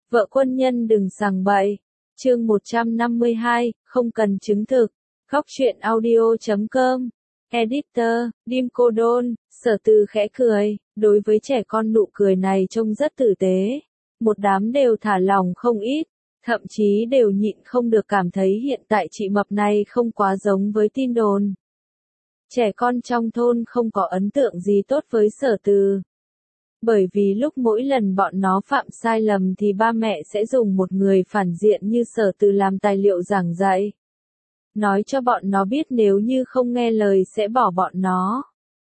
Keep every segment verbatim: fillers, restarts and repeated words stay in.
Vợ quân nhân đừng sằng bậy. Chương một trăm năm mươi hai, không cần chứng thực. Góc truyện audio chấm com. Editor, Dim Cô Đôn. Sở Từ khẽ cười, đối với trẻ con nụ cười này trông rất tử tế. Một đám đều thả lỏng không ít, thậm chí đều nhịn không được cảm thấy hiện tại chị mập này không quá giống với tin đồn. Trẻ con trong thôn không có ấn tượng gì tốt với Sở Từ. Bởi vì lúc mỗi lần bọn nó phạm sai lầm thì ba mẹ sẽ dùng một người phản diện như Sở Từ làm tài liệu giảng dạy. Nói cho bọn nó biết nếu như không nghe lời sẽ bỏ bọn nó.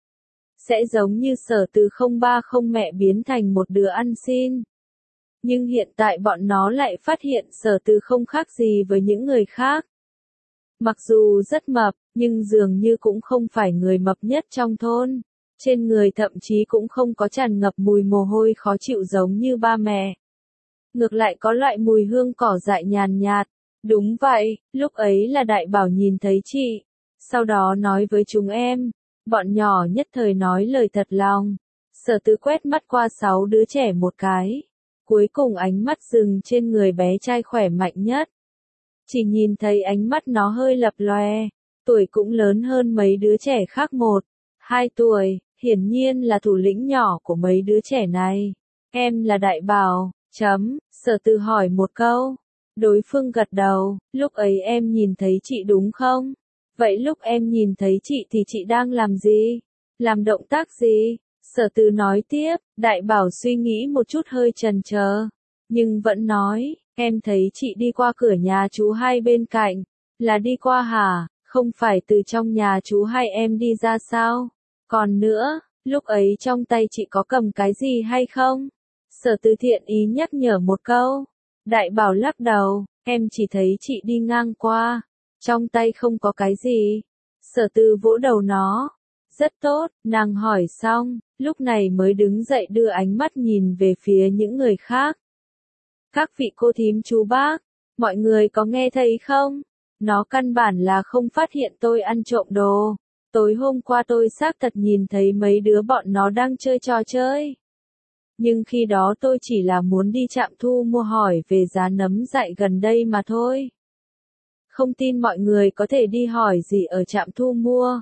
Sẽ giống như Sở Từ không ba không mẹ biến thành một đứa ăn xin. Nhưng hiện tại bọn nó lại phát hiện Sở Từ không khác gì với những người khác. Mặc dù rất mập, nhưng dường như cũng không phải người mập nhất trong thôn. Trên người thậm chí cũng không có tràn ngập mùi mồ hôi khó chịu giống như ba mẹ. Ngược lại có loại mùi hương cỏ dại nhàn nhạt. Đúng vậy, lúc ấy là Đại Bảo nhìn thấy chị. Sau đó nói với chúng em. Bọn nhỏ nhất thời nói lời thật lòng. Sở Từ quét mắt qua sáu đứa trẻ một cái. Cuối cùng ánh mắt dừng trên người bé trai khỏe mạnh nhất. Chỉ nhìn thấy ánh mắt nó hơi lập lòe. Tuổi cũng lớn hơn mấy đứa trẻ khác một, hai tuổi. Hiển nhiên là thủ lĩnh nhỏ của mấy đứa trẻ này. Em là Đại Bảo, chấm, Sở Từ hỏi một câu. Đối phương gật đầu, lúc ấy em nhìn thấy chị đúng không? Vậy lúc em nhìn thấy chị thì chị đang làm gì? Làm động tác gì? Sở Từ nói tiếp, Đại Bảo suy nghĩ một chút hơi chần chờ. Nhưng vẫn nói, em thấy chị đi qua cửa nhà chú hai bên cạnh. Là đi qua hả? Không phải từ trong nhà chú hai em đi ra sao? Còn nữa, lúc ấy trong tay chị có cầm cái gì hay không? Sở Từ thiện ý nhắc nhở một câu. Đại Bảo lắc đầu, em chỉ thấy chị đi ngang qua. Trong tay không có cái gì. Sở Từ vỗ đầu nó. Rất tốt, nàng hỏi xong, lúc này mới đứng dậy đưa ánh mắt nhìn về phía những người khác. Các vị cô thím chú bác, mọi người có nghe thấy không? Nó căn bản là không phát hiện tôi ăn trộm đồ. Tối hôm qua tôi xác thật nhìn thấy mấy đứa bọn nó đang chơi trò chơi. Nhưng khi đó tôi chỉ là muốn đi trạm thu mua hỏi về giá nấm dại gần đây mà thôi. Không tin mọi người có thể đi hỏi gì ở trạm thu mua.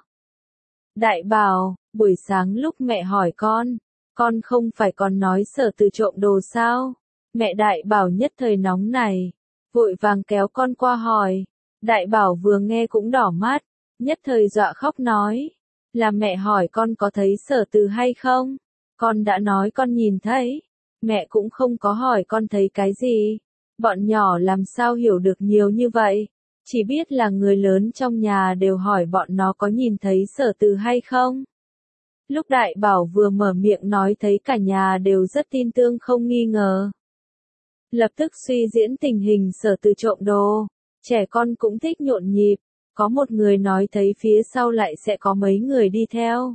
Đại Bảo, buổi sáng lúc mẹ hỏi con, con không phải còn nói Sở Từ trộm đồ sao? Mẹ Đại Bảo nhất thời nóng này, vội vàng kéo con qua hỏi. Đại Bảo vừa nghe cũng đỏ mắt. Nhất thời dọa khóc nói, là mẹ hỏi con có thấy Sở Từ hay không? Con đã nói con nhìn thấy. Mẹ cũng không có hỏi con thấy cái gì. Bọn nhỏ làm sao hiểu được nhiều như vậy? Chỉ biết là người lớn trong nhà đều hỏi bọn nó có nhìn thấy Sở Từ hay không? Lúc Đại Bảo vừa mở miệng nói thấy cả nhà đều rất tin tưởng không nghi ngờ. Lập tức suy diễn tình hình Sở Từ trộm đồ. Trẻ con cũng thích nhộn nhịp. Có một người nói thấy phía sau lại sẽ có mấy người đi theo.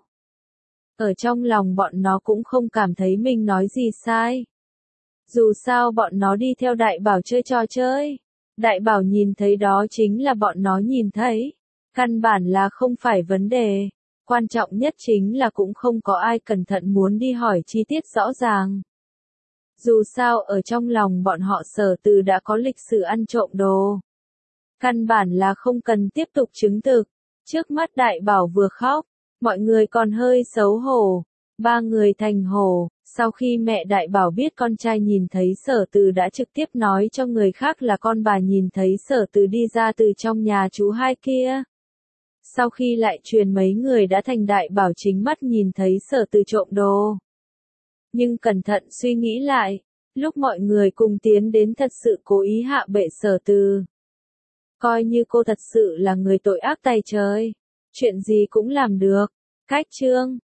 Ở trong lòng bọn nó cũng không cảm thấy mình nói gì sai. Dù sao bọn nó đi theo Đại Bảo chơi trò chơi. Đại Bảo nhìn thấy đó chính là bọn nó nhìn thấy. Căn bản là không phải vấn đề. Quan trọng nhất chính là cũng không có ai cẩn thận muốn đi hỏi chi tiết rõ ràng. Dù sao ở trong lòng bọn họ Sở Từ đã có lịch sử ăn trộm đồ. Căn bản là không cần tiếp tục chứng thực. Trước mắt Đại Bảo vừa khóc, mọi người còn hơi xấu hổ. Ba người thành hổ. Sau khi mẹ Đại Bảo biết con trai nhìn thấy Sở Từ đã trực tiếp nói cho người khác là con bà nhìn thấy Sở Từ đi ra từ trong nhà chú hai kia. Sau khi lại truyền mấy người đã thành Đại Bảo chính mắt nhìn thấy Sở Từ trộm đồ. Nhưng cẩn thận suy nghĩ lại, lúc mọi người cùng tiến đến thật sự cố ý hạ bệ Sở Từ. Coi như cô thật sự là người tội ác tày trời. Chuyện gì cũng làm được. Cách chương.